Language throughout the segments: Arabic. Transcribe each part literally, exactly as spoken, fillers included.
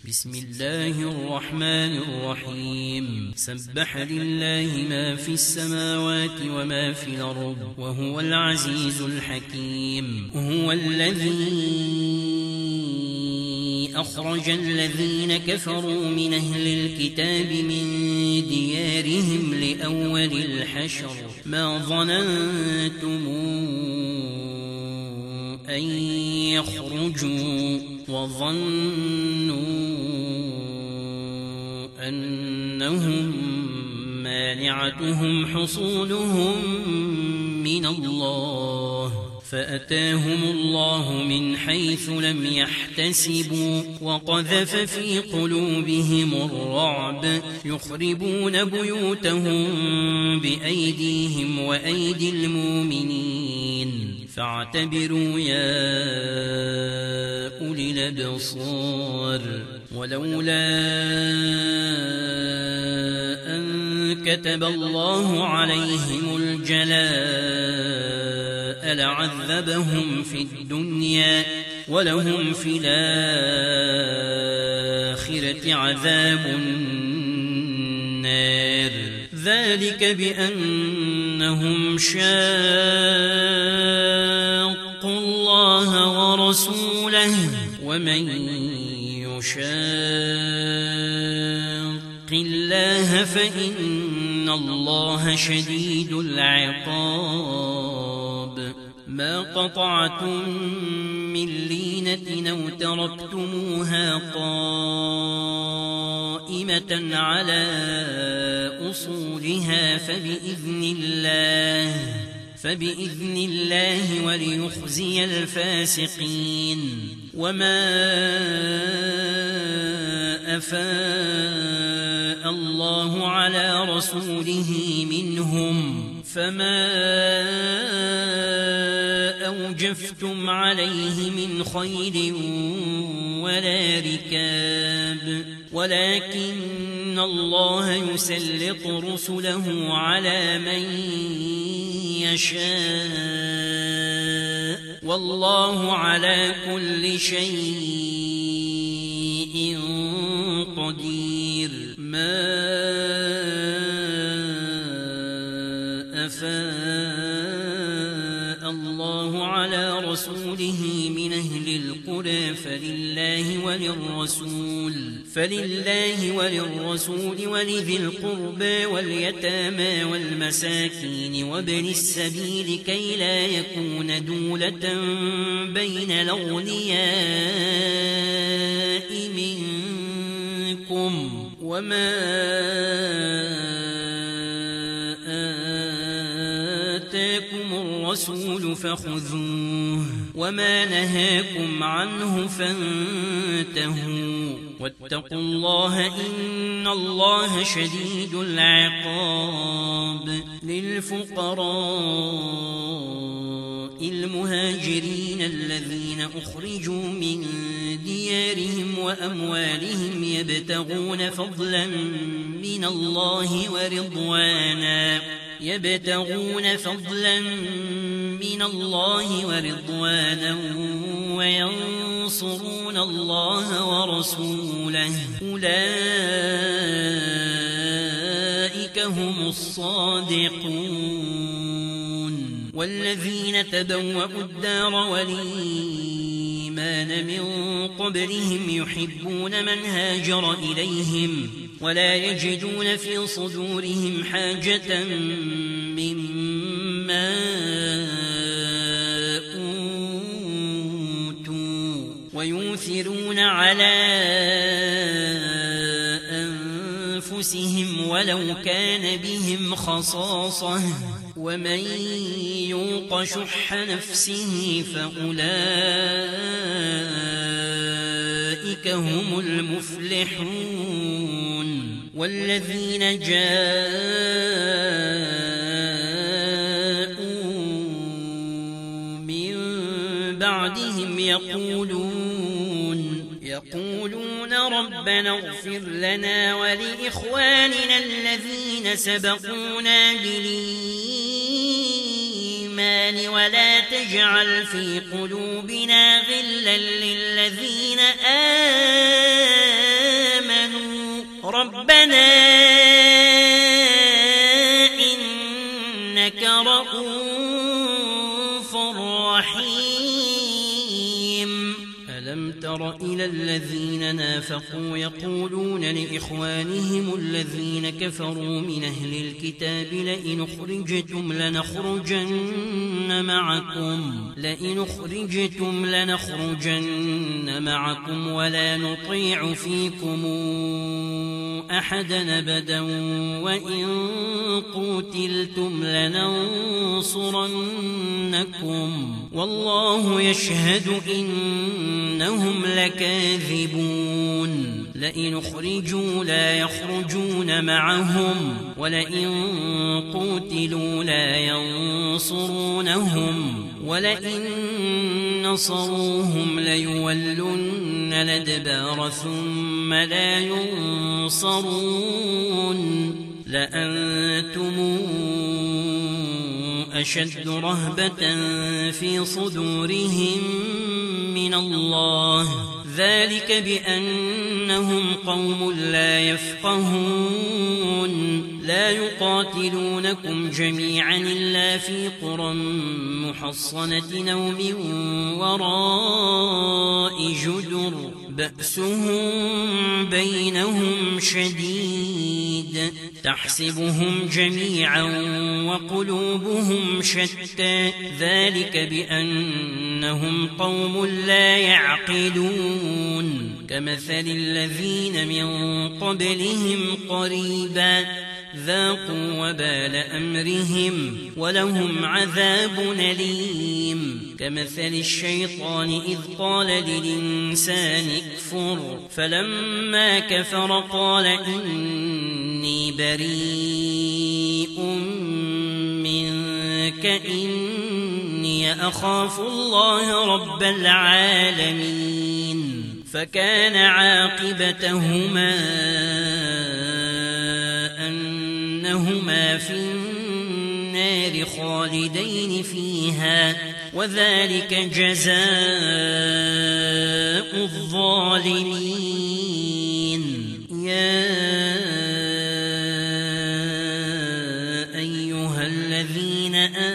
بسم الله الرحمن الرحيم سبح لله ما في السماوات وما في الأرض وهو العزيز الحكيم هو الذي أخرج الذين كفروا من أهل الكتاب من ديارهم لأول الحشر ما ظننتم أن يخرجوا وظنوا أنهم مانعتهم حصولهم من الله فأتاهم الله من حيث لم يحتسبوا وقذف في قلوبهم الرعب يخربون بيوتهم بأيديهم وأيدي المؤمنين فاعتبروا يا أولي الأبصار ولولا أن كتب الله عليهم الجلاء لعذبهم في الدنيا ولهم في الآخرة عذاب النار ذلك بأنهم شاقوا الله ورسوله ومن يشاق الله فإن الله شديد العقاب ما قطعتم من لينة أو تركتموها قائمة على أصولها فبإذن الله فبإذن الله وليخزي الفاسقين وما أفاء الله على رسوله منهم فما أوجفتم عليه من خيل ولا ركاب ولكن الله يسلط رسله على من يشاء والله على كل شيء قدير ما أفاء الله على رسوله من أهل القرى فلله وللرسول فلله وللرسول ولذي القربى واليتامى والمساكين وابن السبيل كي لا يكون دولة بين الأغنياء منكم وما آتاكم الرسول فخذوه وما نهاكم عنه فانتهوا واتقوا الله إن الله شديد العقاب للفقراء المهاجرين الذين أخرجوا من ديارهم وأموالهم يبتغون فضلا من الله ورضوانا يبتغون فضلا من الله ورضوانا وينصرون الله ورسوله أولئك هم الصادقون والذين تبوأوا الدار والإيمان من قبلهم يحبون من هاجر إليهم ولا يجدون في صدورهم حاجة مما أوتوا ويؤثرون على أنفسهم ولو كان بهم خصاصة ومن يوق شح نفسه فأولئك هم المفلحون والذين جاءوا من بعدهم يقولون يقولون ربنا اغفر لنا ولإخواننا الذين سبقونا بالإيمان ولا تجعل في قلوبنا غلا للذين آمنوا ربنا إنك رؤوف رحيم ألم تر إلى الذين نافقوا يقولون لإخوانهم الذين كفروا من أهل الكتاب لئن أخرجتم لنخرجن معكم لئن أخرجتم لنخرجن معكم ولا نطيع فيكم أحدا أبدا وإن قتلتم لننصرنكم والله يشهد إنهم لكاذبون لئن أخرجوا لا يخرجون معهم ولئن قتلوا لا ينصرونهم ولئن نصروهم ليولن الأدبار ثم لا ينصرون لأنتم أشد رهبة في صدورهم من الله ذلك بأنهم قوم لا يفقهون لا يقاتلونكم جميعا إلا في قرى محصنة أو من وراء جدر بأسهم بينهم شديد تحسبهم جميعا وقلوبهم شتى ذلك بأنهم قوم لا يعقلون كمثل الذين من قبلهم قريبا ذاقوا وبال أمرهم ولهم عذاب أليم كمثل الشيطان إذ قال للإنسان اكفر فلما كفر قال إني بريء منك إني أخاف الله رب العالمين فكان عاقبتهما أنهما في النار خالدين فيها وذلك جزاء الظالمين يا أيها الذين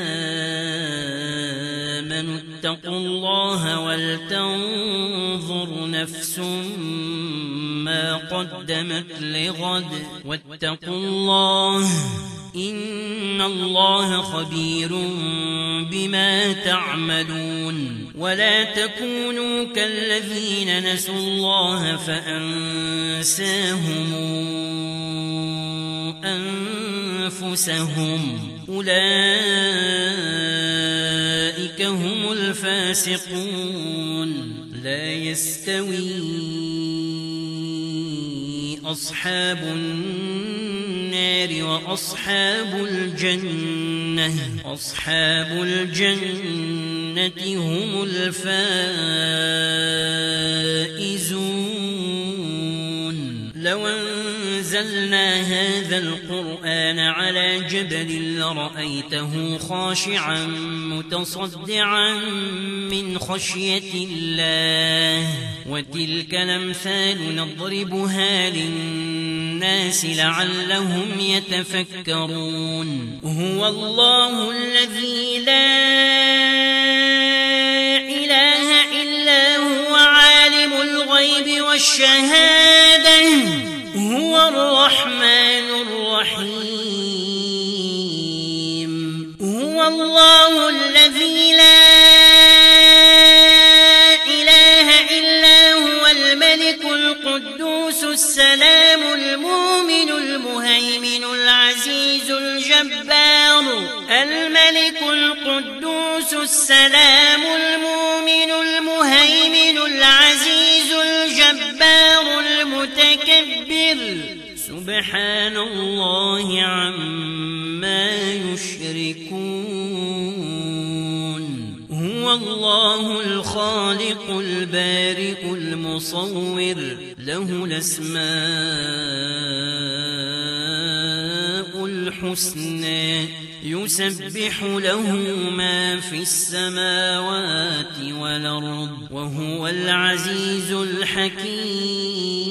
آمنوا اتقوا الله ولتنظر نفس ما قدمت لغد واتقوا الله إن الله خبير بما تعملون ولا تكونوا كالذين نسوا الله فأنساهم أنفسهم أولئك هم الفاسقون لا يستوي أصحاب النار وأصحاب الجنة أصحاب الجنة هم الفائزون لو أنزلنا هذا القرآن على جبل لرأيته خاشعا متصدعا من خشية الله وتلك الأمثال نضربها للناس لعلهم يتفكرون هو الله الذي لا إله إلا هو عالم الغيب والشهادة هو الرحمن الرحيم هو الله الذي لا إله إلا هو الملك القدوس السلام المؤمن المهيمن العزيز الجبار الملك القدوس السلام المؤمن المهيمن العزيز الجبار المتكبر سبحان الله عما يشركون هو الله الخالق البارئ المصور له الأسماء الحسنى يسبح له ما في السماوات والأرض وهو العزيز الحكيم